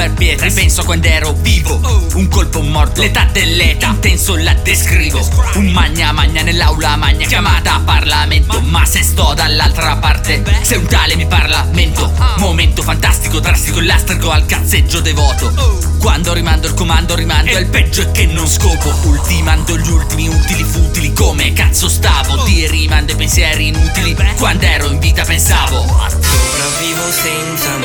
per pietre. Ripenso quando ero vivo, un colpo morto, l'età dell'età, intenso la descrivo. Un magna nell'aula magna, chiamata a Parlamento. Ma se sto dall'altra parte, se un tale mi parla, mento. Momento fantastico, drastico, lastrico al cazzeggio devoto. Quando rimando il comando, rimando, e il peggio è che non scopo. Ultimando gli ultimi utili futili, come cazzo stavo? Ti rimando i pensieri inutili, quando ero in vita pensavo. Sopravvivo senza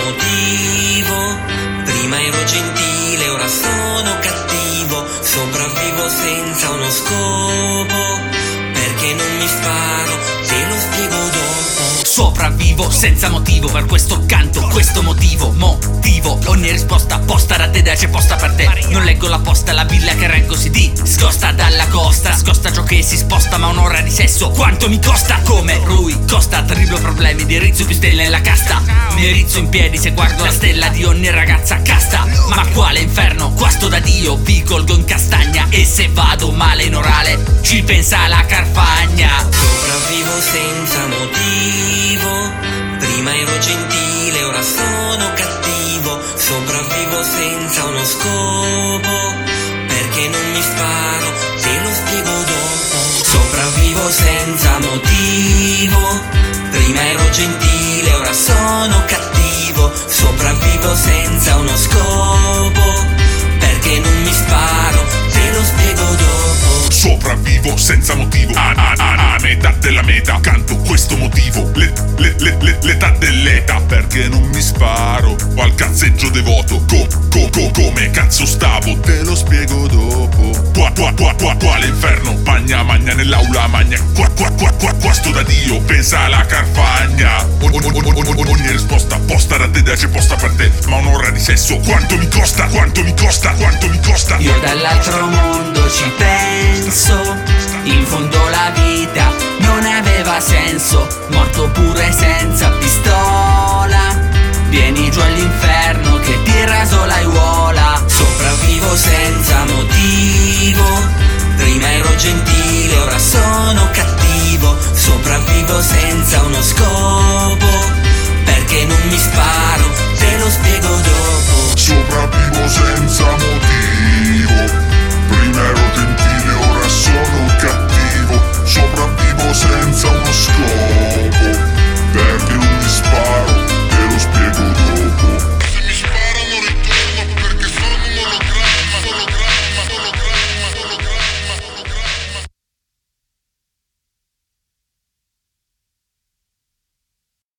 motivo, prima ero gentile, ora sono cattivo. Sopravvivo senza uno scopo, perché non mi sparo, te lo spiego dopo. Sopravvivo senza motivo, per questo canto, questo motivo. Ogni risposta posta da te, c'è posta per te. Non leggo la posta, la villa che reggo si discosta dalla costa. Scosta ciò che si sposta, ma un'ora di sesso quanto mi costa? Come Rui Costa, terribili problemi di rizzo più stelle nella casta. Mi rizzo in piedi se guardo la stella di ogni ragazza casta. Ma quale inferno, qua sto da Dio, vi colgo in castagna. E se vado male in orale, ci pensa la Carfagna. Sopravvivo senza motivo, prima ero gentile, ora sono cattivo. Sopravvivo senza uno scopo, perché non mi sparo, te lo spiego dopo. Sopravvivo senza motivo, prima ero gentile, ora sono cattivo. Sopravvivo senza uno scopo, perché non mi sparo, te lo spiego dopo. Sopravvivo senza motivo, a metà della meta, canto questo motivo, l'età dell'età, perché non mi sparo, o al cazzeggio devoto, come cazzo stavo, te lo spiego dopo. Quale inferno, magna nell'aula magna, qua sto da Dio, pensa alla Carfagna. Ogni risposta posta da te, c'è posta per te, ma un'ora di sesso quanto mi costa? Io dall'altro mondo ci penso, in fondo la vita non aveva senso. Morto pure senza pistola, vieni giù all'inferno che ti raso l'aiuola. Sopravvivo senza motivo, prima ero gentile, ora sono cattivo. Sopravvivo senza uno scopo,